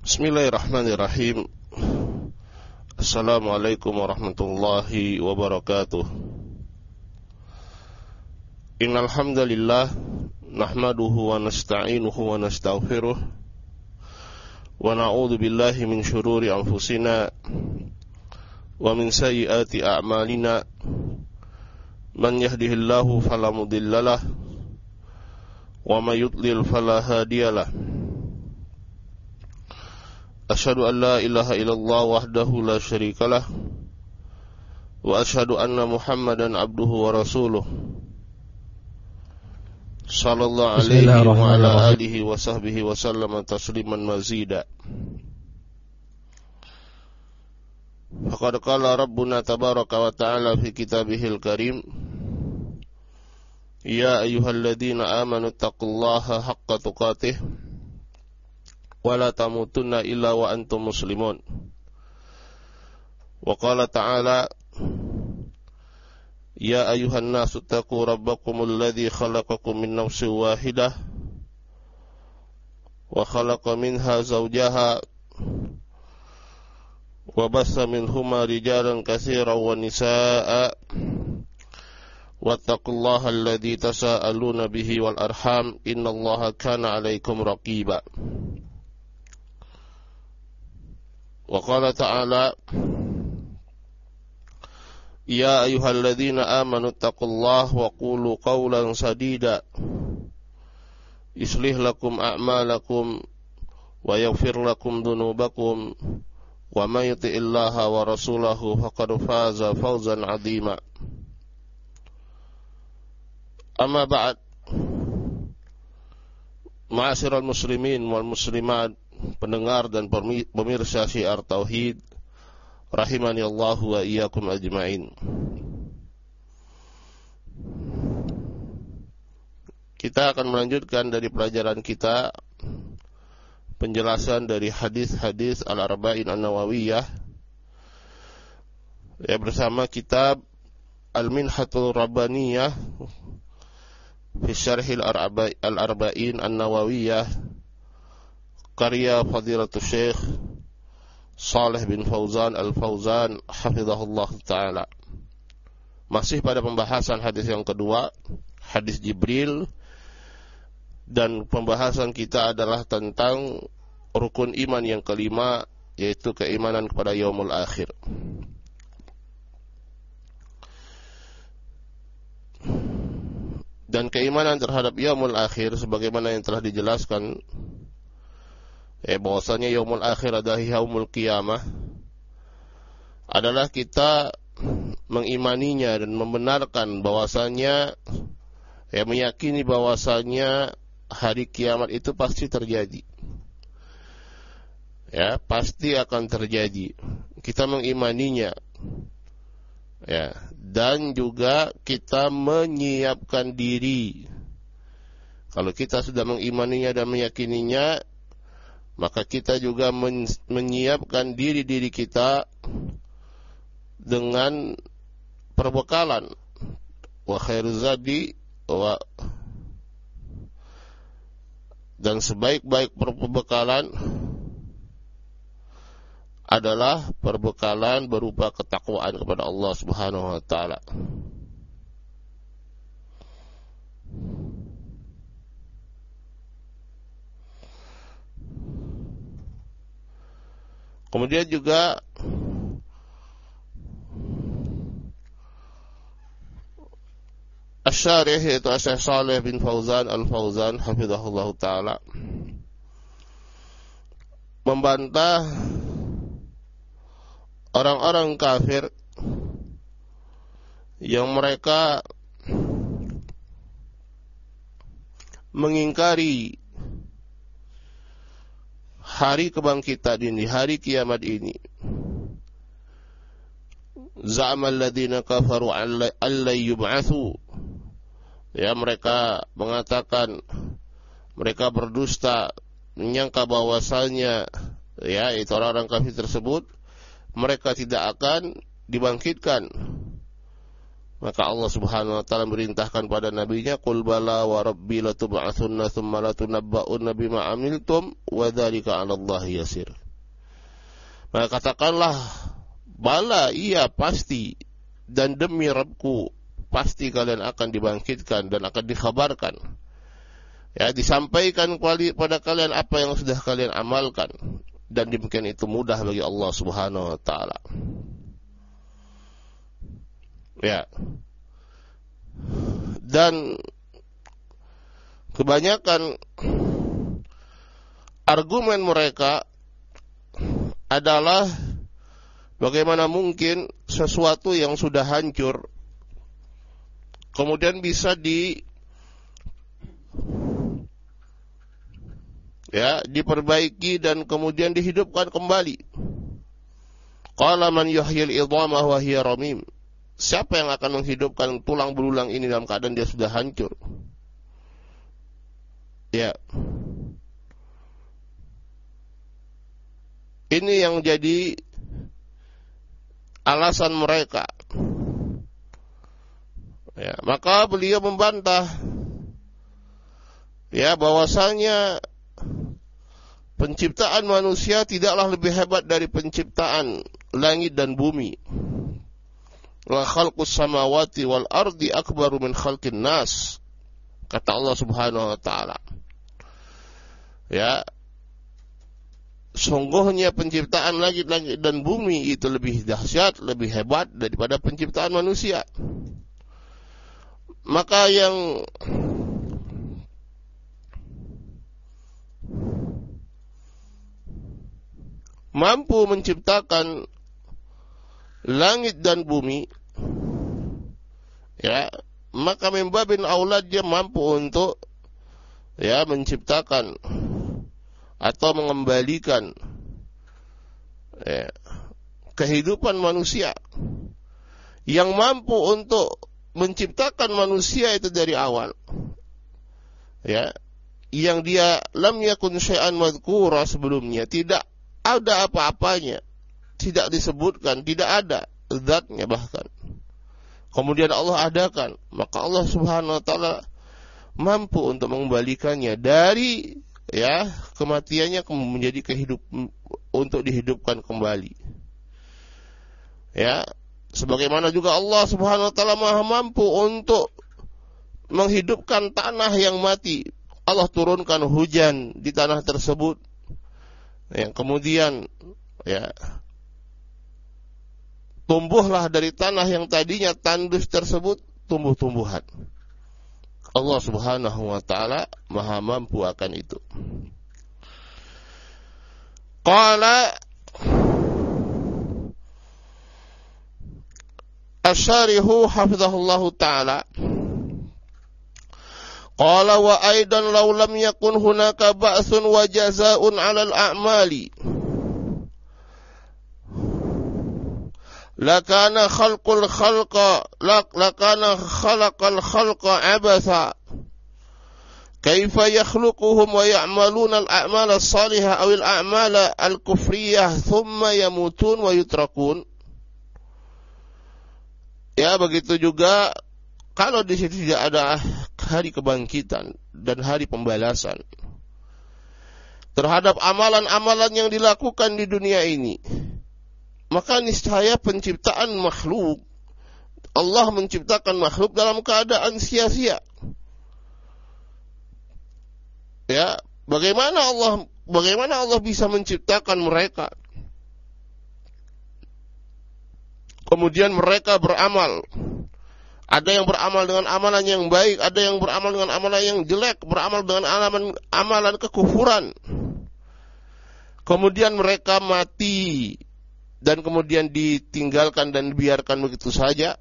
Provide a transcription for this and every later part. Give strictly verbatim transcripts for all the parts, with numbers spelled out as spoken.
Bismillahirrahmanirrahim. Assalamualaikum warahmatullahi wabarakatuh. Innal hamdalillah nahmaduhu wa nasta'inuhu wa nastaghfiruh wa na'udzu billahi min shururi anfusina wa min sayyiati a'malina. Man yahdihillahu fala mudhillalah wa may yudlil fala hadiyalah. Asyhadu an la ilaha illallah wahdahu la syarikalah wa asyhadu anna Muhammadan abduhu wa rasuluh sallallahu alaihi wa ala alihi wa sahbihi wa sallama tasliman mazida. Faqad qala rabbuna tabaraka wa ta'ala fi kitabihil karim, ya ayyuhalladzina amanu taqullaha haqqa tuqatih wa la tamutunna illa wa antum muslimun. Wa qala ta'ala, ya ayyuhan nasu taqu rabbakumul ladzi khalaqakum min nafsin wahidah wa khalaqa minha zawjaha wa bassa minhuma rijalan katsiran wa nisaa'a wattaqullaha alladzi tasaaluna bihi wal arham innallaha kana 'alaikum raqiba. Wa qala ta'ala, ya ayyuhalladzina amanu taqullaha wa qulu qawlan sadida yuslih lakum a'malakum wa yaghfir lakum dhunubakum wa may yuti'illaha wa rasulahu faqad faza fawzan 'azima. Amma ba'd, ma'asyiral muslimin wal muslimat, pendengar dan pemirsa Syiar Tauhid, rahimani Allah wa iyyakum ajma'in. Kita akan melanjutkan dari pelajaran kita penjelasan dari hadis-hadis Al-Arba'in An-Nawawiyah ya, bersama kitab Al-Minhatul Rabbaniyah fi Syarhil Al-Arba'in An-Nawawiyah karya Fadilatul Syekh Shalih bin Fauzan Al-Fauzan hafizahullah ta'ala. Masih pada pembahasan hadis yang kedua, hadis Jibril, dan pembahasan kita adalah tentang rukun iman yang kelima, yaitu keimanan kepada yaumul akhir. Dan keimanan terhadap yaumul akhir sebagaimana yang telah dijelaskan, eh bahwasanya yaumul akhir adalah yaumul qiyamah, adalah kita mengimaninya dan membenarkan bahwasanya, ya meyakini bahwasanya hari kiamat itu pasti terjadi. Ya, pasti akan terjadi. Kita mengimaninya. Ya, dan juga kita menyiapkan diri. Kalau kita sudah mengimaninya dan meyakininya, maka kita juga men- menyiapkan diri-diri kita dengan perbekalan. Wa khairuz zadi wa, dan sebaik-baik perbekalan adalah perbekalan berupa ketakwaan kepada Allah Subhanahu wa taala. Kemudian juga Asy-Syarih, yaitu Syekh Shalih bin Fauzan Al-Fauzan hafizahullah ta'ala, membantah orang-orang kafir yang mereka mengingkari hari kebangkitan ini, hari kiamat ini. Za'amal ladzina kafaru alla yub'atsu. Ya, mereka mengatakan, mereka berdusta, menyangka bahwasanya, ya, itu orang-orang kafir tersebut, mereka tidak akan dibangkitkan. Maka Allah Subhanahu wa taala merintahkan pada nabinya, qul bala wa rabbi latub'atsunna tsumma latunabba'unna bima amiltum wa dzalika 'alallahi yasir. Maka katakanlah, bala, iya pasti, dan demi Rabbku pasti kalian akan dibangkitkan dan akan dikhabarkan. Ya, disampaikan pada kalian apa yang sudah kalian amalkan, dan demikian itu mudah bagi Allah Subhanahu wa taala. Ya. Dan kebanyakan argumen mereka adalah bagaimana mungkin sesuatu yang sudah hancur kemudian bisa di ya diperbaiki dan kemudian dihidupkan kembali. Qala man yuhyil idhama wa hiya ramim. Siapa yang akan menghidupkan tulang belulang ini dalam keadaan dia sudah hancur? Ya. Ini yang jadi alasan mereka. Ya, maka beliau membantah ya bahwasanya penciptaan manusia tidaklah lebih hebat dari penciptaan langit dan bumi. La khalqus samawati wal ardi akbaru min khalqin nas. Kata Allah Subhanahu wa taala. Ya. Sungguhnya penciptaan langit-langit dan bumi itu lebih dahsyat, lebih hebat daripada penciptaan manusia. Maka yang mampu menciptakan langit dan bumi, ya, maka membabin aulad dia mampu untuk ya menciptakan atau mengembalikan ya, kehidupan manusia. Yang mampu untuk menciptakan manusia itu dari awal, ya, yang dia lam yakun syai'an madhkura sebelumnya, tidak ada apa-apanya, tidak disebutkan, tidak ada zatnya bahkan. Kemudian Allah adakan, maka Allah Subhanahu wa taala mampu untuk mengembalikannya dari ya kematiannya menjadi kehidup untuk dihidupkan kembali. Ya, sebagaimana juga Allah Subhanahu wa taala Maha mampu untuk menghidupkan tanah yang mati. Allah turunkan hujan di tanah tersebut, yang kemudian ya tumbuhlah dari tanah yang tadinya tandus tersebut tumbuh-tumbuhan. Allah Subhanahu wa taala Maha mampu akan itu. Qala Asy-Syarihu hafizahullahu taala, qala wa aidan law lam yakun hunaka ba'sun wa jazaa'un 'alal a'mali lakana khalqul khalqa lakana khalaqal khalqa abatha kaifa yakhluquhum wa ya'maluna al-a'mala as-salihah aw al-a'mala al-kufriyah thumma yamutun wa yutrakun. Ya, begitu juga kalau di situ tidak ada hari kebangkitan dan hari pembalasan terhadap amalan-amalan yang dilakukan di dunia ini, maka niscaya penciptaan makhluk, Allah menciptakan makhluk dalam keadaan sia-sia. Ya, bagaimana Allah bagaimana Allah bisa menciptakan mereka? Kemudian mereka beramal. Ada yang beramal dengan amalan yang baik, ada yang beramal dengan amalan yang jelek, beramal dengan amalan amalan kekufuran. Kemudian mereka mati dan kemudian ditinggalkan dan dibiarkan begitu saja.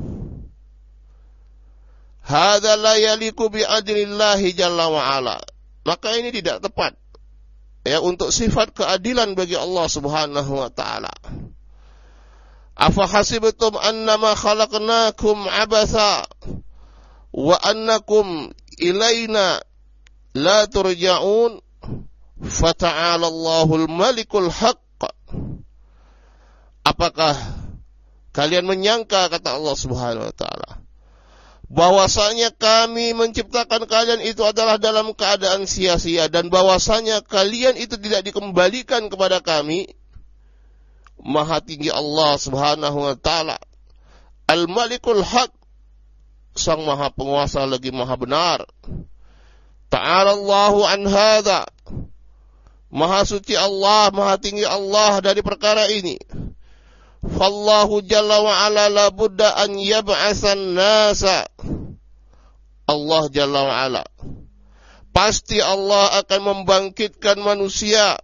Hadza la yaliqu bi adlillahi jalla wa ala. Maka ini tidak tepat ya untuk sifat keadilan bagi Allah Subhanahu wa taala. Afa hasibtum annama khalaqnakum abatha wa annakum ilaina la turja'un fata'ala Allahul malikul haqq. Apakah kalian menyangka, kata Allah Subhanahu wa taala, bahwasanya kami menciptakan kalian itu adalah dalam keadaan sia-sia dan bahwasanya kalian itu tidak dikembalikan kepada kami? Maha tinggi Allah Subhanahu wa taala. Al-Malikul Haq, Sang Maha Penguasa lagi Maha benar. Ta'ala Allahu an hadza. Maha suci Allah, Maha tinggi Allah dari perkara ini. Fallahu jalla wa ala la budda an yab'atsan nasa. Allah jalla wa ala, pasti Allah akan membangkitkan manusia.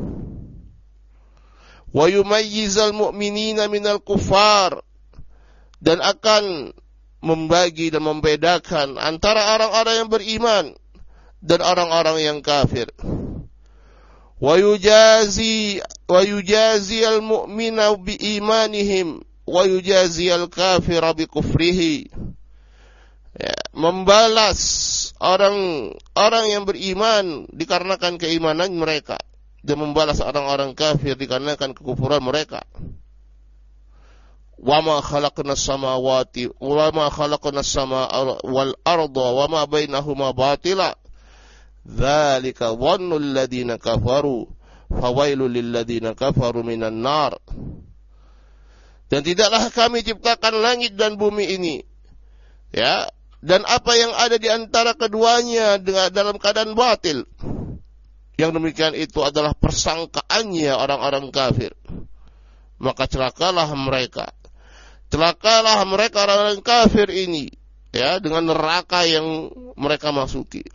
Wa yumayyizal mu'minina minal kuffar, dan akan membagi dan membedakan antara orang-orang yang beriman dan orang-orang yang kafir. Wa yujazi wa yujazi al mu'mina bi imanihim wa yujazi al kafira bi kufrihi. Ya, membalas orang orang yang beriman dikarenakan keimanan mereka, dan membalas orang-orang kafir dikarenakan kekufuran mereka. Wa ma khalaqnas samawati wa ma khalaqnas samaa wal arda wa ma bainahuma batila. Dzalika dhannul ladzina kafaru fawailul lil ladzina kafaru minan nar. Dan tidaklah kami ciptakan langit dan bumi ini, ya, dan apa yang ada di antara keduanya dengan dalam keadaan batil. Yang demikian itu adalah persangkaannya orang-orang kafir. Maka celakalah mereka. Celakalah mereka orang-orang kafir ini, ya, dengan neraka yang mereka masuki.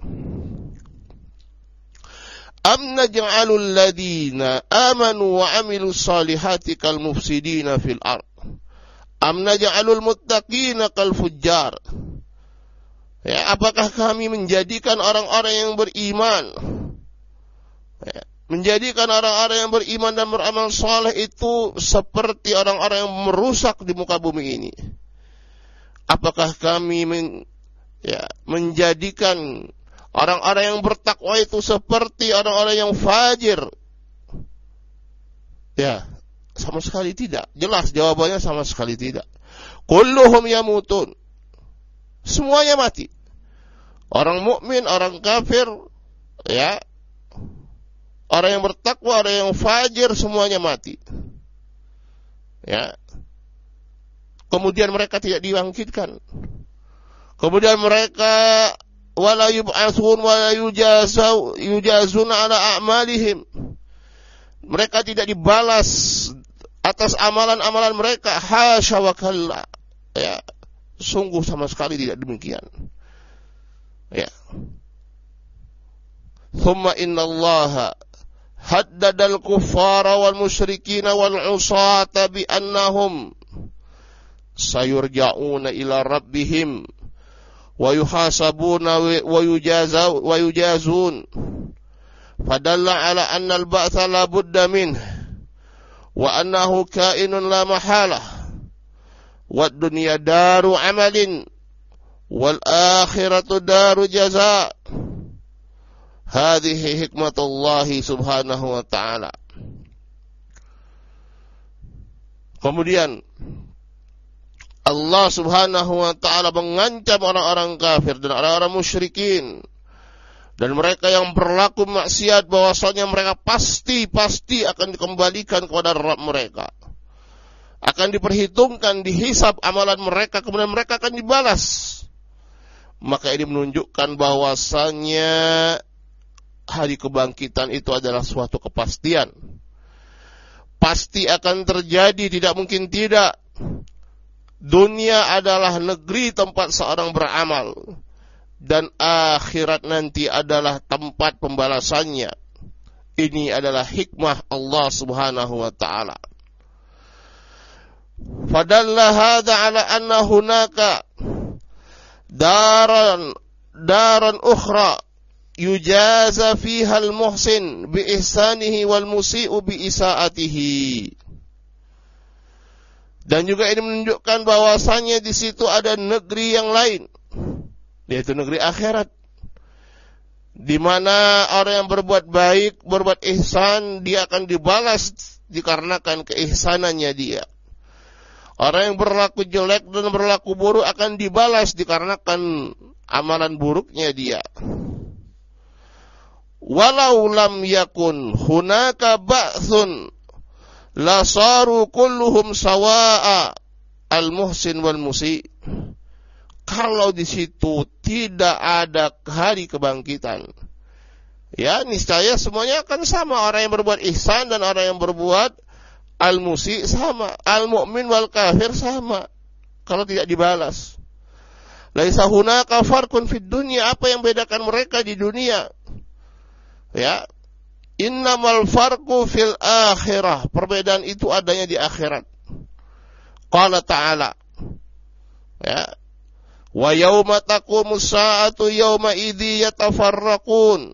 Am naj'alul ladina amanu wa amilus salihati kal mufsidina fil ard. Am naj'alul muttaqina kal fujjar. Ya, apakah kami menjadikan orang-orang yang beriman, ya, menjadikan orang-orang yang beriman dan beramal saleh itu seperti orang-orang yang merusak di muka bumi ini? Apakah kami men, ya, menjadikan orang-orang yang bertakwa itu seperti orang-orang yang fajir? Ya, sama sekali tidak. Jelas jawabannya sama sekali tidak. Kulluhum yamutun. Semuanya mati. Orang mukmin, orang kafir, ya, orang yang bertakwa, orang yang fajir, semuanya mati. Ya. Kemudian mereka tidak dibangkitkan. Kemudian mereka wala yub'atsun wala yujazu yujazun ala a'malihim. Mereka tidak dibalas atas amalan-amalan mereka. Hasya wa kalla. Ya. Sungguh sama sekali tidak demikian. Ya. Thumma innallaha haddadal kuffara wal musyrikina wal usata bi annahum sayurja'una ila rabbihim wa yuhasabuna wa yujazu wa yujazun. Fadalla ala anna al-ba'tha la budda min wa annahu kainun la mahalah. Wad dunya daru amalin wal akhiratu daru jaza. Hadhihi hikmatullah subhanahu wa ta'ala. Kemudian Allah subhanahu wa ta'ala mengancam orang-orang kafir dan orang-orang musyrikin dan mereka yang berlaku maksiat bahwasanya mereka pasti-pasti akan dikembalikan kepada Rabb mereka. Akan diperhitungkan, dihisab amalan mereka, kemudian mereka akan dibalas. Maka ini menunjukkan bahwasanya hari kebangkitan itu adalah suatu kepastian. Pasti akan terjadi, tidak mungkin tidak. Dunia adalah negeri tempat seorang beramal, dan akhirat nanti adalah tempat pembalasannya. Ini adalah hikmah Allah subhanahu wa ta'ala. Fadalla hadha ala anna hunaka daran daran ukhra yujaza fiha al-muhsin bi ihsanihi wal musii'u bi isaatihi. Dan juga ini menunjukkan bahwasanya di situ ada negeri yang lain, yaitu negeri akhirat, di mana orang yang berbuat baik, berbuat ihsan, dia akan dibalas dikarenakan keihsanannya dia. Orang yang berlaku jelek dan berlaku buruk akan dibalas dikarenakan amalan buruknya dia. Walau lam yakun hunaka ba'thun la saru kulluhum sawa'a al-muhsin wal musi. Kalau di situ tidak ada hari kebangkitan, ya niscaya semuanya akan sama. Orang yang berbuat ihsan dan orang yang berbuat al-musi sama, al-mu'min wal kafir sama. Kalau tidak dibalas, laisa hunaka farqun fid dunya, apa yang bedakan mereka di dunia? Ya, innamal farqu fil akhirah, perbedaan itu adanya di akhirat. Qala ta'ala, ya, wa yauma taqumus sa'atu yauma idzi yatafarraqun.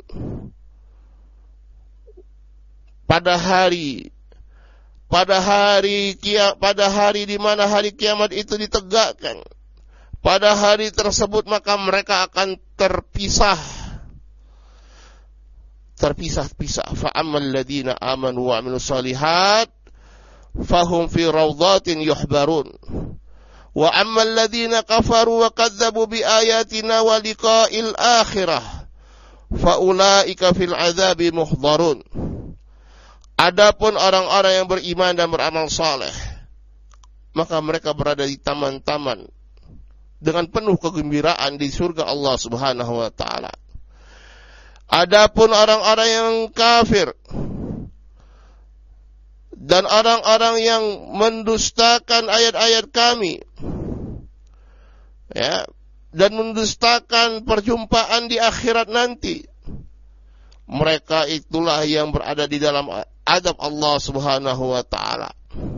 Pada hari pada hari kia, pada hari di mana hari kiamat itu ditegakkan, pada hari tersebut maka mereka akan terpisah terpisah-pisah. Fa ammal ladzina amanu wa amilus solihat fahum fi rawdatin yuhbarun. Wa ammal ladzina kafaru wa kadzdzabu bi ayatina wa liqa'il akhirah fa ulaika fil adzabi muhdharun. Adapun orang-orang yang beriman dan beramal saleh, maka mereka berada di taman-taman dengan penuh kegembiraan di surga Allah Subhanahu wa taala. Adapun orang-orang yang kafir dan orang-orang yang mendustakan ayat-ayat kami, ya, dan mendustakan perjumpaan di akhirat nanti, mereka itulah yang berada di dalam adab Allah Subhanahu wa taala.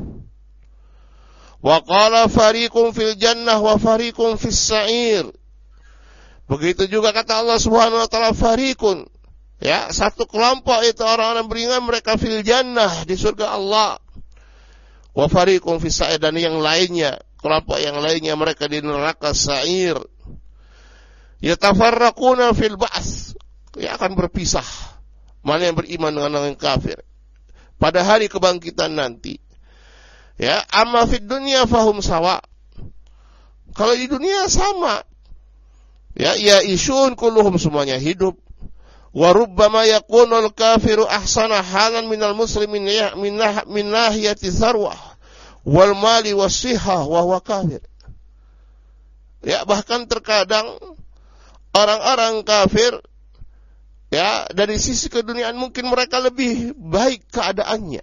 Wa qala fariqun fil jannah wa fariqun fis sa'ir. Begitu juga kata Allah Subhanahu wa taala fariqun, ya, satu kelompok itu orang-orang beriman, mereka fil jannah, di surga Allah. Wa fariqun fis sa'ir, dan yang lainnya, kelompok yang lainnya mereka di neraka sa'ir. Yatafarraquna fil ba's, ya, akan berpisah. Mana yang beriman dengan orang yang kafir pada hari kebangkitan nanti. Ya, amma fid dunya fahum sawa. Kalau di dunia sama. Ya, ya isyun kulluhum, semuanya hidup. Wa rubbama yakunul kafiru ahsana halan minal muslimin min min nahiyati sarwah wal mali was-sihah wa huwa kafir. Ya, bahkan terkadang orang-orang kafir, ya, dari sisi keduniaan mungkin mereka lebih baik keadaannya.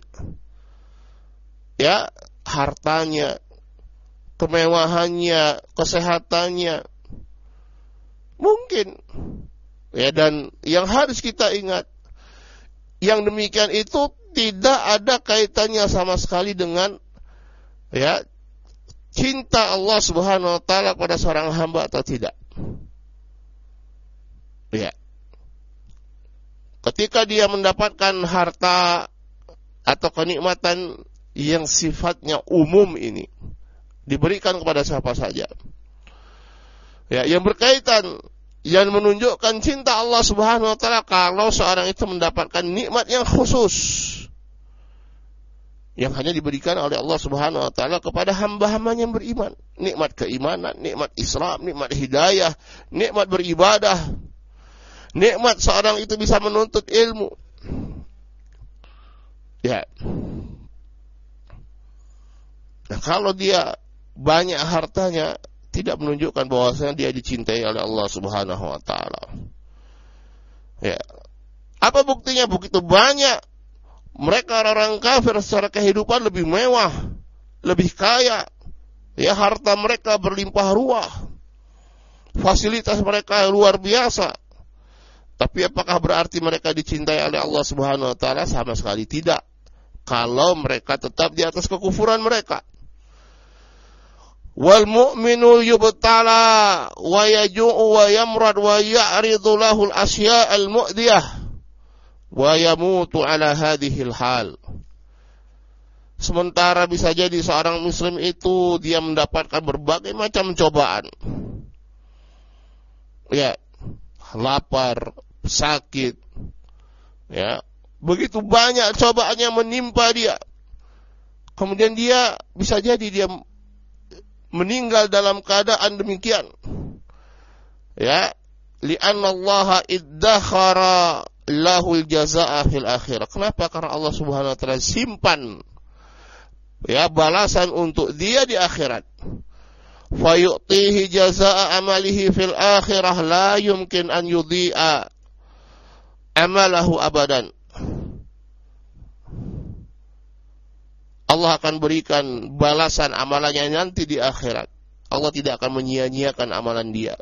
Ya, hartanya, kemewahannya, kesehatannya. Mungkin. Ya, dan yang harus kita ingat, yang demikian itu tidak ada kaitannya sama sekali dengan, ya, cinta Allah Subhanahu wa taala pada seorang hamba atau tidak. Ya. Ketika dia mendapatkan harta atau kenikmatan yang sifatnya umum ini, diberikan kepada siapa saja, ya, yang berkaitan, yang menunjukkan cinta Allah Subhanahu wa taala, kalau seorang itu mendapatkan nikmat yang khusus yang hanya diberikan oleh Allah Subhanahu wa taala kepada hamba-hambanya yang beriman, nikmat keimanan, nikmat Islam, nikmat hidayah, nikmat beribadah, nikmat seorang itu bisa menuntut ilmu. Ya. Nah, kalau dia banyak hartanya, tidak menunjukkan bahwasanya dia dicintai oleh Allah Subhanahu wa taala. Ya. Apa buktinya? Begitu banyak mereka orang kafir secara kehidupan lebih mewah, lebih kaya. Ya, harta mereka berlimpah ruah. Fasilitas mereka luar biasa. Tapi apakah berarti mereka dicintai oleh Allah Subhanahu wa taala? Sama sekali tidak. Kalau mereka tetap di atas kekufuran mereka. Wal mu'minu yubtala wa yaju'u wa yamrad wa ya'ridu lahul asya'al mu'diyah wa yamutu ala hadhil hal. Sementara bisa jadi seorang muslim itu dia mendapatkan berbagai macam cobaan. Ya, lapar, sakit, ya, begitu banyak cobaan yang menimpa dia. Kemudian dia bisa jadi dia meninggal dalam keadaan demikian. Ya, li'anna Allah iddakhara lahul jazaa'a fil akhirah. Kenapa? Karena Allah Subhanahu wa taala simpan ya, balasan untuk dia di akhirat. Fayu'tihi jazaa'a amalihi fil akhirah la yumkin an yudhi'a amalahu abadan. Allah akan berikan balasan amalannya nanti di akhirat. Allah tidak akan menyia-nyiakan amalan dia.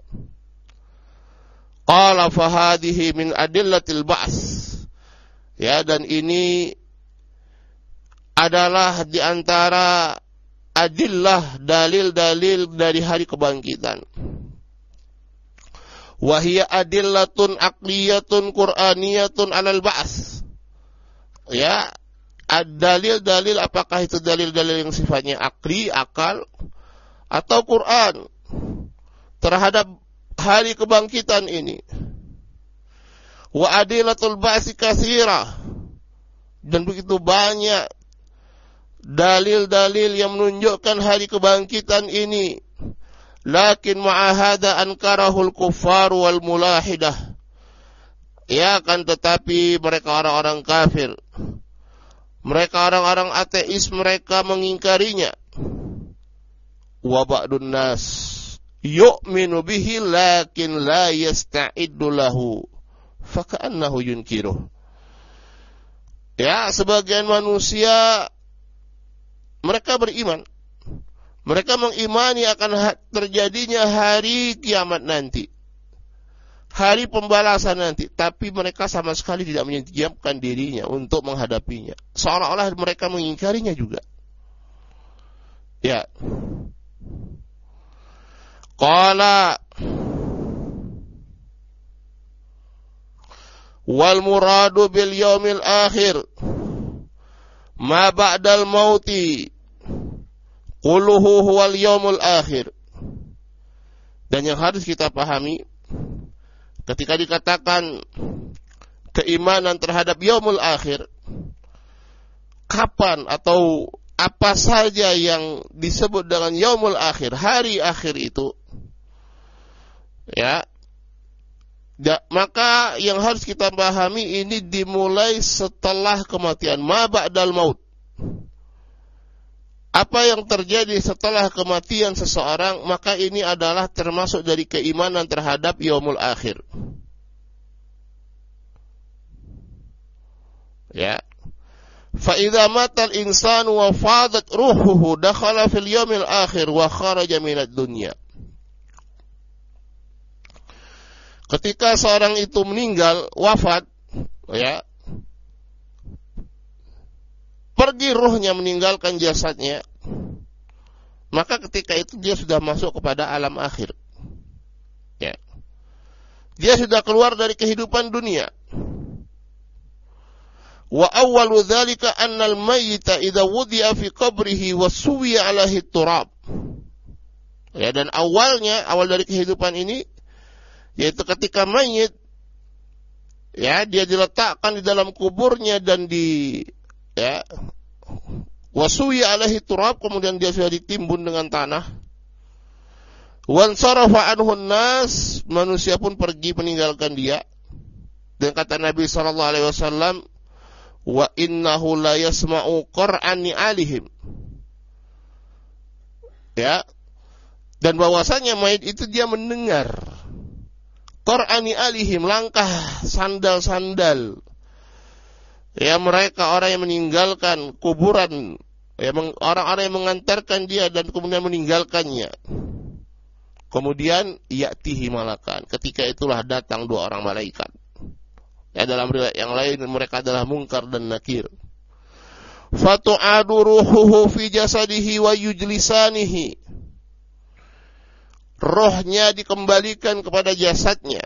Qala fahadihi min adillatil ba's. Ya, dan ini adalah di antara adillah, dalil-dalil dari hari kebangkitan. Wahia adillatun aqliyatun qur'aniyatun alal ba's. Ya, dalil-dalil, apakah itu dalil-dalil yang sifatnya akli, akal, atau Quran terhadap hari kebangkitan ini. Wa adilatul ba'si katsira, dan begitu banyak dalil-dalil yang menunjukkan hari kebangkitan ini. Lakin ma'ahada ankarahul kuffar wal mulahidah. Ya, kan tetapi mereka orang-orang kafir, mereka orang-orang ateis, mereka mengingkarinya. Wa ba'dun nas yu'minu bihi lakin la yasta'iddu lahu faka'annahu yunkiruh. Ya, sebagian manusia mereka beriman, mereka mengimani akan terjadinya hari kiamat nanti, hari pembalasan nanti, tapi mereka sama sekali tidak menyiapkan dirinya untuk menghadapinya. Seolah-olah mereka mengingkarinya juga. Ya. Qala wal muradu bil yaumil akhir ma ba'dal mauti quluhu huwal yaumul akhir. Dan yang harus kita pahami ketika dikatakan keimanan terhadap yaumul akhir, kapan atau apa saja yang disebut dengan yaumul akhir, hari akhir itu, ya, da, maka yang harus kita pahami ini dimulai setelah kematian, ma ba'dal maut. Apa yang terjadi setelah kematian seseorang, maka ini adalah termasuk dari keimanan terhadap yaumul akhir. Ya. Fa idza matal insanu wa fadat ruhuhu dakhala fil yaumil akhir wa kharaja minad dunya. Ketika seorang itu meninggal, wafat, ya, pergi ruhnya meninggalkan jasadnya, maka ketika itu dia sudah masuk kepada alam akhir. Ya. Dia sudah keluar dari kehidupan dunia. Wa awwalu dzalika annal mayyita idza wudi'a fi qabrihi wa suwiya 'alaihi turab. Ya, dan awalnya, awal dari kehidupan ini yaitu ketika mayit, ya, dia diletakkan di dalam kuburnya dan di, ya, wa suwiya 'alaihi turab, kemudian dia sudah ditimbun dengan tanah. Wan sarafa anhu nas, manusia pun pergi meninggalkan dia. Dan kata Nabi sallallahu alaihi wasallam, wa innahu la yasma'u qur'ani alihim. Ya. Dan bahwasanya mayit itu dia mendengar qur'ani alihim, langkah sandal-sandal, ya, mereka orang yang meninggalkan kuburan, ya, orang-orang yang mengantarkan dia dan kemudian meninggalkannya. Kemudian ya'tihi malakan, ketika itulah datang dua orang malaikat. Ya, dalam riwayat yang lain mereka adalah Munkar dan Nakir. Fatu'adu ruhuhu fi jasadihi wa yujlisanihi. Rohnya dikembalikan kepada jasadnya.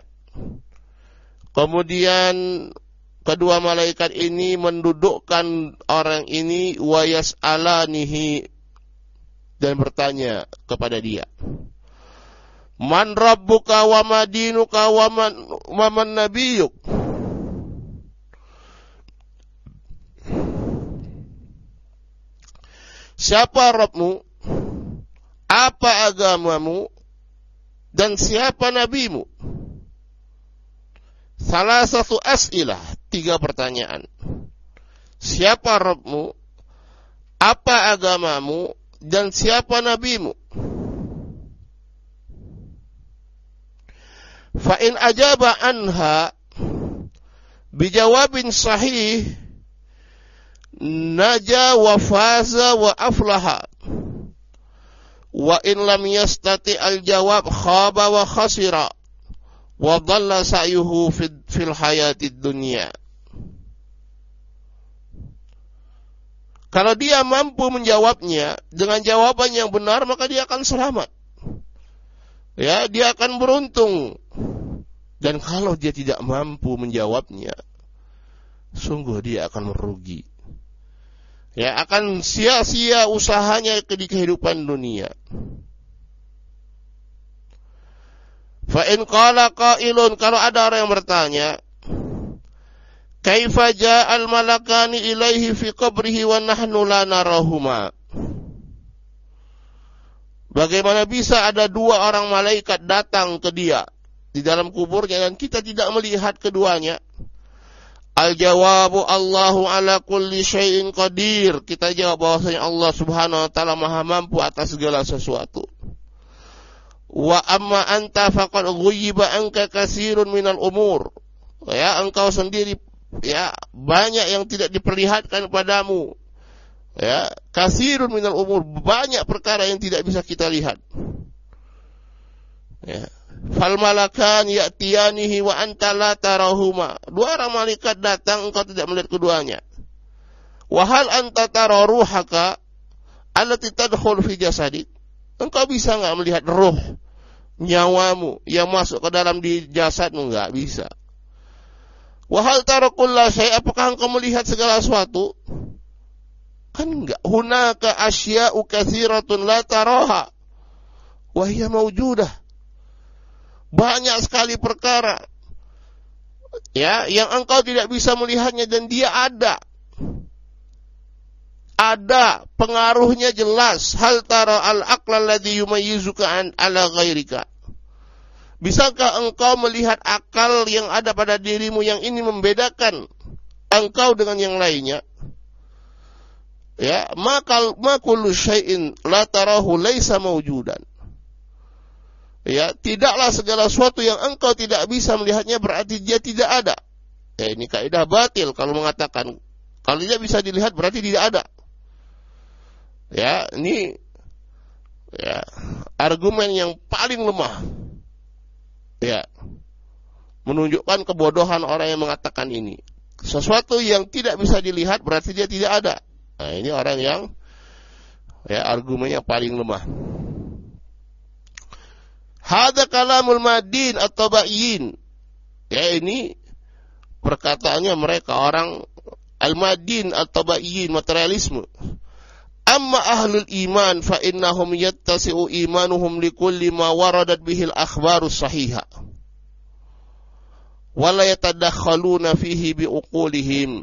Kemudian kedua malaikat ini mendudukkan orang ini wa yas'alanihi, dan bertanya kepada dia, man rabbuka wa madinuka wa man, wa man nabiyuk. Siapa Rabbmu, apa agamamu, dan siapa nabimu? Salah satu as'ilah, tiga pertanyaan. Siapa Rabbmu, apa agamamu dan siapa nabimu? Fa in ajaba anha bijawabin sahih naja wa faza wa aflaha, wa in lam yastati al jawab khaba wa khasira wa dhalla sa'yuhu fil hayatid dunya. Kalau dia mampu menjawabnya dengan jawaban yang benar, maka dia akan selamat. Ya, dia akan beruntung. Dan kalau dia tidak mampu menjawabnya, sungguh dia akan merugi. Ya, akan sia-sia usahanya di kehidupan dunia. Fa in qala qailun, kalau ada orang yang bertanya, kaifa ja'al malakani ilaihi fi qabrihi wa nahnu la narahuma? Bagaimana bisa ada dua orang malaikat datang ke dia di dalam kuburnya dan kita tidak melihat keduanya? Al-jawabu Allahu ala kulli syai'in qadir. Kita jawab bahwasanya Allah Subhanahu wa taala Maha mampu atas segala sesuatu. Wa amma anta faqad ghuyyiba anka katsirun minal umur. Ya, engkau sendiri ya banyak yang tidak diperlihatkan padamu. Ya, katsirun minal umur, banyak perkara yang tidak bisa kita lihat. Ya. Fal malakan ya'tiyanihi wa anta la tarahuma. Dua orang malaikat datang, engkau tidak melihat keduanya. Wa hal anta tara ruhaka allati tadkhul fi jasadik. Engkau bisa enggak melihat ruh, nyawamu yang masuk ke dalam di jasadmu? Enggak bisa. Wa hal tara kulla syai', apakah engkau melihat segala sesuatu? Kan enggak. Hunaka asya'u katsiratun la taraha wa hiya mawjudah. Banyak sekali perkara ya yang engkau tidak bisa melihatnya dan dia ada. Ada pengaruhnya jelas. Hal tara al-aqla alladhi yumayyizuka an ala ghairika. Bisakah engkau melihat akal yang ada pada dirimu yang ini membedakan engkau dengan yang lainnya? Ya, maka ma kullu syai'in la tarahu laisa mawjudan. Ya, tidaklah segala sesuatu yang engkau tidak bisa melihatnya berarti dia tidak ada. Ya, ini kaidah batil kalau mengatakan kalau tidak bisa dilihat berarti tidak ada. Ya, ini ya argumen yang paling lemah. Ya, menunjukkan kebodohan orang yang mengatakan ini. Sesuatu yang tidak bisa dilihat berarti dia tidak ada. Nah, ini orang yang ya argumennya paling lemah. Hada kalamul madin atau ba'in. Ya, ini perkataannya mereka orang al-madin atau ba'in, materialisme. Amma ahlul iman fa innahum yattasi'u imanuhum likulli ma waradat bihil akhbarus sahihah. Wa la yatadakhaluna fihi biuqulihim.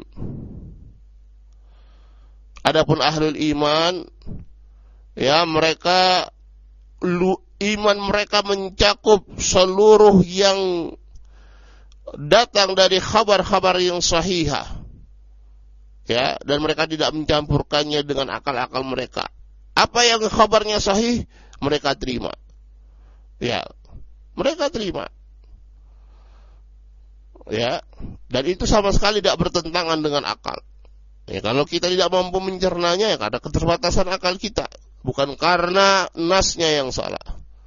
Adapun ahlul iman, ya mereka lu iman mereka mencakup seluruh yang datang dari kabar-kabar yang sahihah. Ya, dan mereka tidak mencampurkannya dengan akal-akal mereka. Apa yang kabarnya sahih, mereka terima. Ya, mereka terima. Ya, dan itu sama sekali tidak bertentangan dengan akal. Ya, kalau kita tidak mampu mencernanya, ya ada keterbatasan akal kita, bukan karena nasnya yang salah.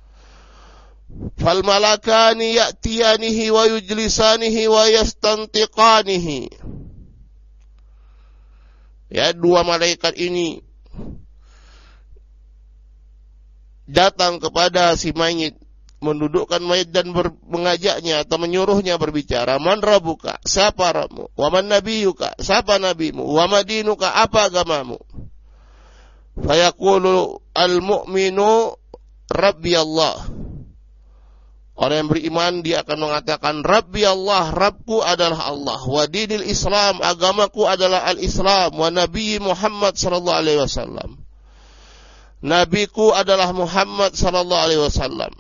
Fal malakani ya'tiyanihi wa yujlisanihi wa yastantiqanihi. Ya, dua malaikat ini datang kepada si mayit, mendudukkan mayit dan ber, mengajaknya atau menyuruhnya berbicara. Man rabbuka, siapa Rabbmu? Wa man nabiyuka, siapa nabimu? Wa madinuka, apa agamamu? Fayaqulu al-mu'minu Rabbi Allah. Orang yang beriman dia akan mengatakan Rabbi Allah, Rabbku adalah Allah. Wa dinil Islam, agamaku adalah al-Islam. Wa Nabi Muhammad sallallahu alaihi wasallam, nabiku adalah Muhammad sallallahu alaihi wasallam.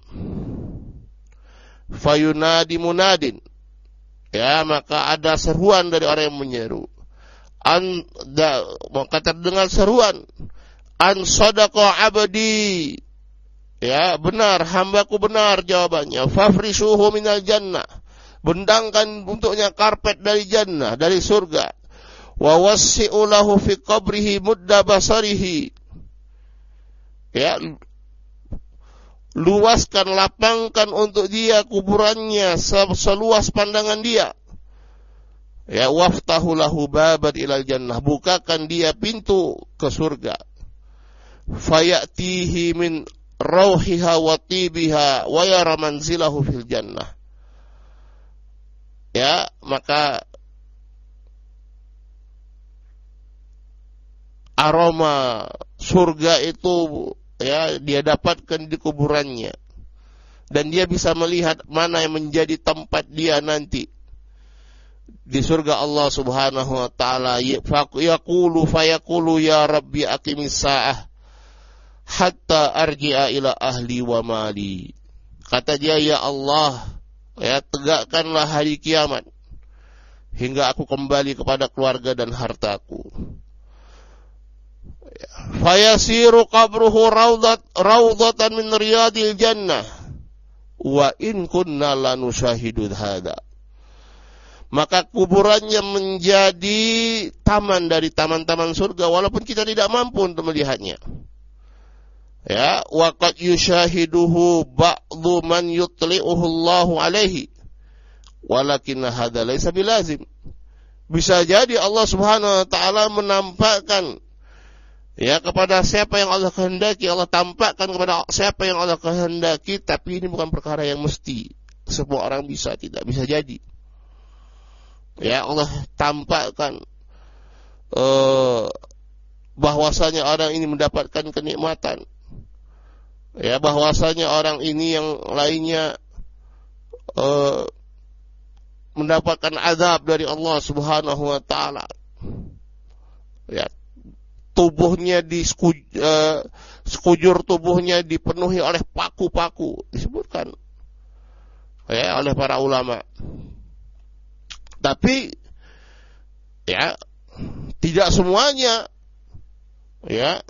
Fayunadi munadin, ya maka ada seruan dari orang yang menyeru. an da, maka terdengar seruan, an sadaqa abdi, ya benar, hambaku benar jawabannya, fafrishuhu minal jannah, bentangkan untuknya karpet dari jannah, dari surga, wa wassi'u lahu fi qabrihi mudda basarihi, ya luaskan, lapangkan untuk dia kuburannya seluas pandangan dia. Ya, waftahu lahu baban ilal jannah, bukakan dia pintu ke surga. Fayatihi min rauhiha wa tibiha wa yara manzilahu fil jannah. Ya, maka aroma surga itu ya dia dapatkan di kuburannya, dan dia bisa melihat mana yang menjadi tempat dia nanti di surga Allah Subhanahu wa taala. Yaqulu fayaqulu ya rabbi aqimis saah hatta arji'a ila ahli wa mali. Kata dia, ya Allah, ya tegakkanlah hari kiamat hingga aku kembali kepada keluarga dan hartaku. Fayasiru qabruhu rawdat rawdatan min riyadil jannah wa in kunna lanushahidu hadza. Maka kuburannya menjadi taman dari taman-taman surga walaupun kita tidak mampu untuk melihatnya. Ya, wa qad yushahiduhu ba'dhu man yutli'uhu Allahu alaihi walakin hadza laysa bilazim. Bisa jadi Allah Subhanahu wa taala menampakkan ya kepada siapa yang Allah kehendaki, Allah tampakkan kepada siapa yang Allah kehendaki, tapi ini bukan perkara yang mesti semua orang bisa, tidak bisa jadi. Ya, Allah tampakkan uh, bahwasanya orang ini mendapatkan kenikmatan. Ya, bahwasanya orang ini yang lainnya uh, mendapatkan azab dari Allah Subhanahu wa taala. Ya, tubuhnya di uh, sekujur tubuhnya dipenuhi oleh paku-paku, disebutkan ya oleh para ulama. Tapi ya tidak semuanya, ya,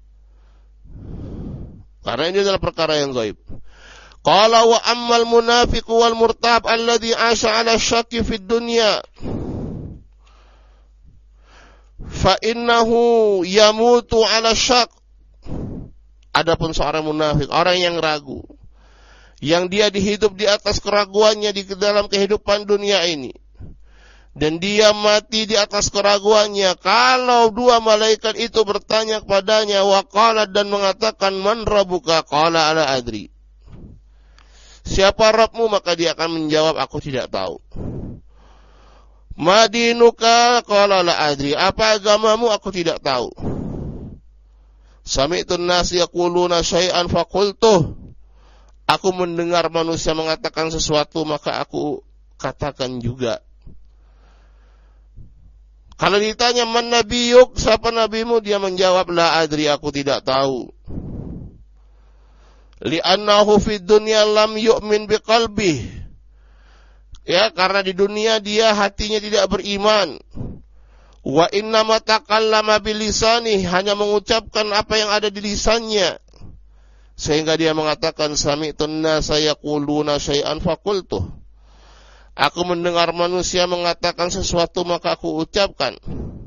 karena ini adalah perkara yang gaib. Qala wa ammal munafiq wal murtab alladhi 'asha 'ala syakki fid dunya fa innahu yamutu 'ala syak. Adapun seorang munafik, orang yang ragu, yang dia dihidup di atas keraguannya di dalam kehidupan dunia ini, dan dia mati di atas keraguannya, kalau dua malaikat itu bertanya kepadanya, waqala, dan mengatakan, man rabbuka, qala ala adri, siapa Rabbmu, maka dia akan menjawab, aku tidak tahu. Madinuka, qala la adri, apa agamamu, aku tidak tahu. Sami'tun nas yaquluna syai'an faqultuh, aku mendengar manusia mengatakan sesuatu, maka aku katakan juga. Kalau ditanya man nabiyuk, siapa nabimu, dia menjawab la adri, aku tidak tahu. Li'annahu fid dunya lam yu'min biqalbih, ya, karena di dunia dia hatinya tidak beriman. Wa innama taqallama bilisani, hanya mengucapkan apa yang ada di lisannya, sehingga dia mengatakan sami'tun nasa yaquluna syai'an faqultuh, aku mendengar manusia mengatakan sesuatu, maka aku ucapkan.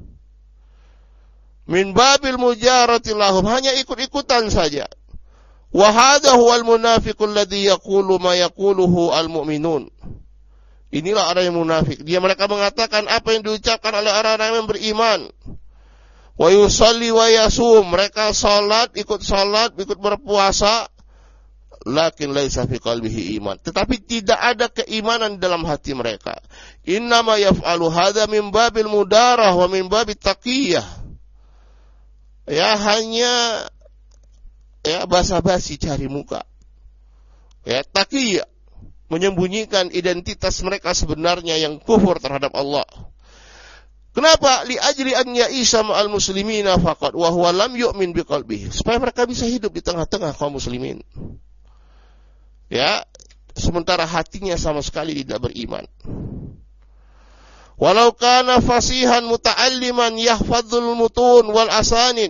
Min babil mujarati lahum, hanya ikut-ikutan saja. Wa hadha huwal munafiqul ladzi yaqulu ma yaquluhu al-mu'minun. Inilah orang yang munafik. Dia mereka mengatakan apa yang diucapkan oleh orang-orang yang beriman. Wa yusalli wa yasum, mereka salat, ikut salat, ikut berpuasa, lakin laisa fi qalbihi iman, tetapi tidak ada keimanan dalam hati mereka. Innama yaf'alu hadza min babil mudarah wa min babit taqiyah. Ya, hanya ya basa-basi cari muka. Ya, taqiyah, menyembunyikan identitas mereka sebenarnya yang kufur terhadap Allah. Kenapa? Li ajli an ya'isha ma'al muslimina faqat wa huwa lam yu'min biqalbihi, supaya mereka bisa hidup di tengah-tengah kaum muslimin. Ya, sementara hatinya sama sekali tidak beriman. Walau kana fasihan muta'alliman yahfadzul mutun wal asanin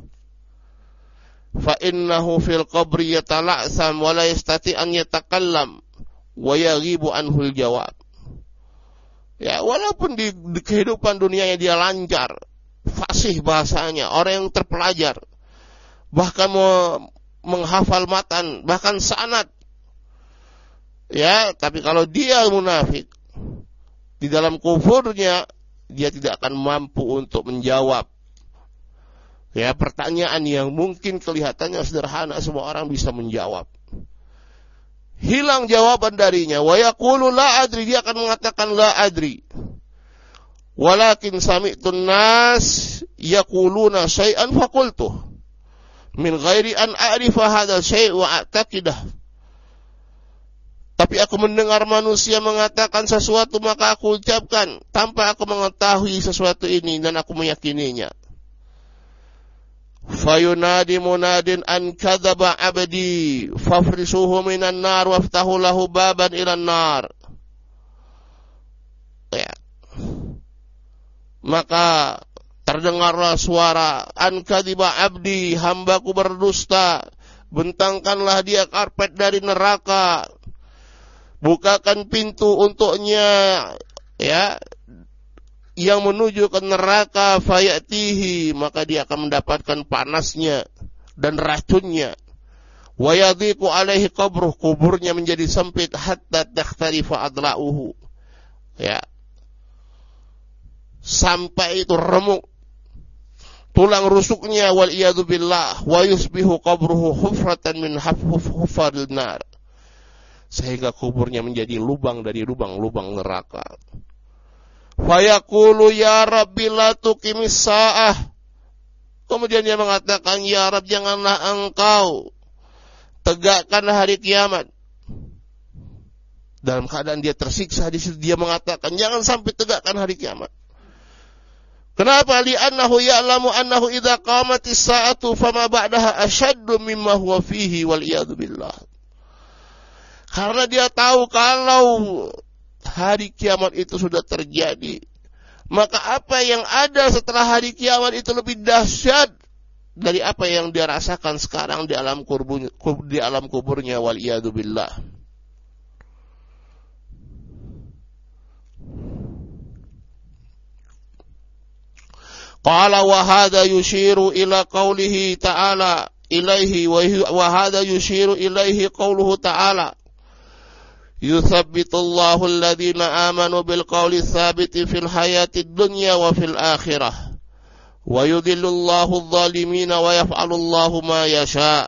fa innahu fil qabri yatala'sam wa la yastati an yatakallam wa yaghibu anhul jawab. Ya, walaupun di, di kehidupan dunianya dia lancar, fasih bahasanya, orang yang terpelajar, bahkan mau menghafal matan, bahkan sanad. Ya, tapi kalau dia munafik, di dalam kufurnya dia tidak akan mampu untuk menjawab ya pertanyaan yang mungkin kelihatannya sederhana, semua orang bisa menjawab. Hilang jawaban darinya. Wa yaqulu la adri, dia akan mengatakan la adri. Walakin sami'tun nas yaquluna syai'an faqultu min ghairi an a'rifa hadzal syai' wa a'taqidah. Tapi aku mendengar manusia mengatakan sesuatu, maka aku ucapkan tanpa aku mengetahui sesuatu ini dan aku meyakininya. Fayunadi munadin an kadzaba abdi fafrisuhu minan nar waftahu lahu baban ilan nar. Ya. Maka terdengarlah suara an kadzaba abdi, hambaku berdusta, bentangkanlah dia karpet dari neraka. Bukakan pintu untuknya ya yang menuju ke neraka, fayatihi, maka dia akan mendapatkan panasnya dan racunnya. Wa yadhiqu alaihi qabruh, kuburnya menjadi sempit hatta takhtarifa adla'uhu. Ya. Sampai itu remuk tulang rusuknya, wal iyadu billah, wa yusbihu qabruhu hufratan min huffaril nar. Sehingga kuburnya menjadi lubang dari lubang-lubang neraka. Fayaqulu ya Rabbi la tuqimis sa'ah. Kemudian dia mengatakan, ya Rabb, janganlah engkau tegakkan hari kiamat. Dalam keadaan dia tersiksa di situ, dia mengatakan jangan sampai tegakkan hari kiamat. Kenapa? Li'annahu ya'lamu annahu idza qamatis sa'atu fama ba'daha ashaddu mimma huwa fihi wal iyadu billah. Karena dia tahu kalau hari kiamat itu sudah terjadi, maka apa yang ada setelah hari kiamat itu lebih dahsyat dari apa yang dia rasakan sekarang di alam kubur, di alam kuburnya, wal iyadu billah. Qala wa hadha yushiru ila qawlihi ta'ala ilaihi wa hadha yushiru ilaihi qawluhu ta'ala yuthabbitullahu alladhina amanu bil qawli tsabiti fil hayatid dunya wa fil akhirah wa yudhillullahu adh-dhalimina wa yaf'alullahu ma yasha.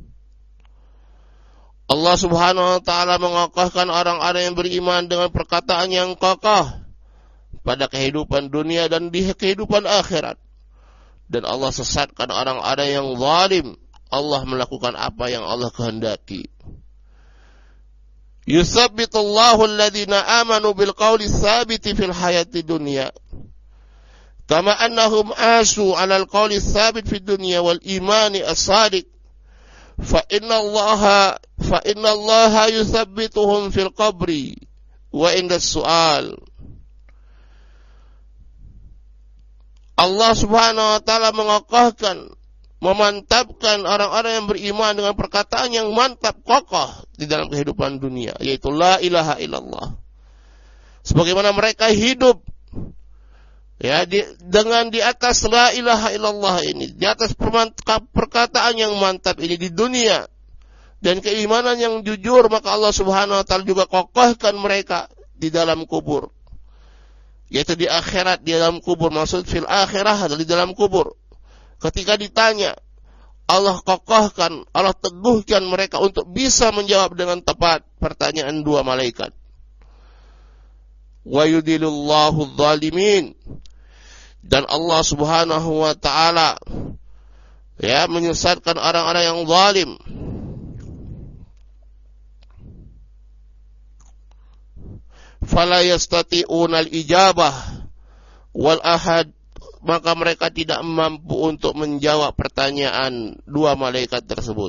Allah Subhanahu wa taala mengokohkan orang-orang yang beriman dengan perkataan yang kokoh pada kehidupan dunia dan di kehidupan akhirat. Dan Allah sesatkan orang-orang yang zalim. Allah melakukan apa yang Allah kehendaki. Yuthabbitullahu alladhina amanu bil qawli tsabiti fil hayati dunya kama annahum asu 'ala al qawli tsabit fid dunya wal imani as-sadiq fa inna allaha fa inna allaha yuthabbituhum fil qabri wa inda as-su'al. Allah Subhanahu wa taala mengokohkan, memantapkan orang-orang yang beriman dengan perkataan yang mantap, kokoh di dalam kehidupan dunia, yaitu la ilaha illallah. Sebagaimana mereka hidup ya di, dengan di atas la ilaha illallah ini, di atas perkataan yang mantap ini di dunia dan keimanan yang jujur, maka Allah Subhanahu wa taala juga kokohkan mereka di dalam kubur. Yaitu di akhirat, di dalam kubur, maksud fil akhirah adalah di dalam kubur. Ketika ditanya, Allah kokohkan, Allah teguhkan mereka untuk bisa menjawab dengan tepat pertanyaan dua malaikat. Wa yudilullahu adh-dhalimin. Dan Allah Subhanahu wa taala ya menyesatkan orang-orang yang zalim. Fala yastati'una al-ijabah wal ahad, maka mereka tidak mampu untuk menjawab pertanyaan dua malaikat tersebut.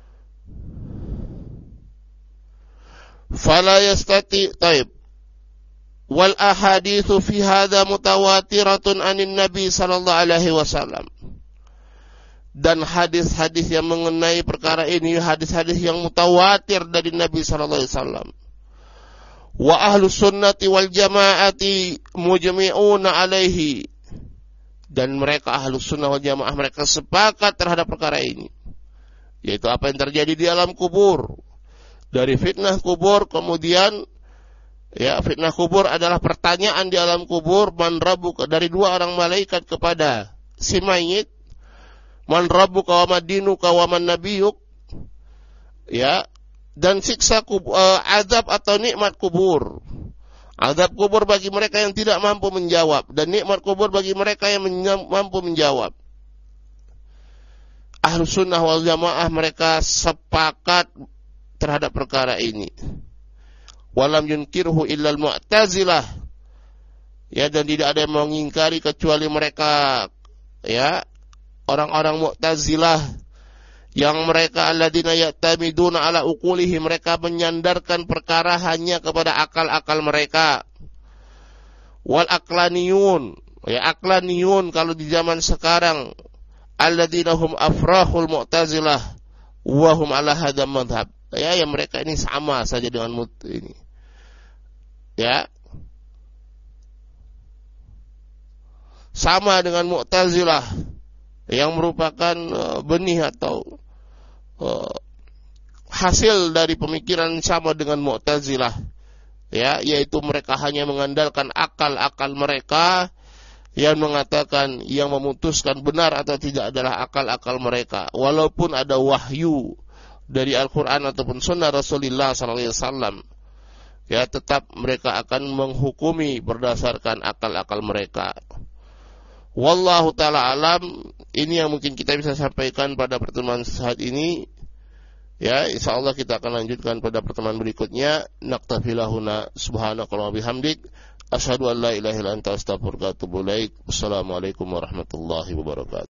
Fala yastati' taib. wal ahaditsu fi hadza mutawatiratun anin nabi sallallahu alaihi wasallam. Dan hadis-hadis yang mengenai perkara ini, hadis-hadis yang mutawatir dari Nabi sallallahu alaihi wasallam. Wa ahlus sunnati wal jamaati mujmi'una alaihi. Dan mereka ahlus sunnah wal jamaah, mereka sepakat terhadap perkara ini. Yaitu apa yang terjadi di alam kubur. Dari fitnah kubur, kemudian ya, fitnah kubur adalah pertanyaan di alam kubur, man rabbuka, dari dua orang malaikat kepada si mayit, man rabbuka wa madinuka wa man nabiyuk, ya, dan siksa kubur, uh, azab atau nikmat kubur. Azab kubur bagi mereka yang tidak mampu menjawab, dan nikmat kubur bagi mereka yang menyam, mampu menjawab. Ahlus sunnah wal jamaah mereka sepakat terhadap perkara ini. Walam yunkirhu illal mu'tazilah. Ya, dan tidak ada yang mengingkari kecuali mereka, ya, orang-orang Mu'tazilah, yang mereka alladzina ya'tamiduna ala uqulihi, mereka menyandarkan perkara hanya kepada akal-akal mereka. Wal aqlaniyun, ya, aqlaniyun kalau di zaman sekarang, alladzina hum afrahul Mu'tazilah wa hum ala hadzal madhhab. Ya, yang mereka ini sama saja dengan mut ini. Ya, sama dengan Mu'tazilah yang merupakan uh, benih atau uh, hasil dari pemikiran sama dengan Mu'tazilah, ya, yaitu mereka hanya mengandalkan akal-akal mereka, yang mengatakan yang memutuskan benar atau tidak adalah akal-akal mereka, walaupun ada wahyu dari Al-Quran ataupun Sunnah Rasulullah sallallahu alaihi wasallam. Ya, tetap mereka akan menghukumi berdasarkan akal-akal mereka. Wallahu ta'ala alam. Ini yang mungkin kita bisa sampaikan pada pertemuan saat ini. Ya, insyaallah kita akan lanjutkan pada pertemuan berikutnya. Naqtafilahuna subhanakallahumma bihamdik, asyhadu an la ilaha illa anta astaghfiruka wa atubu ilaik. Wassalamualaikum warahmatullahi wabarakatuh.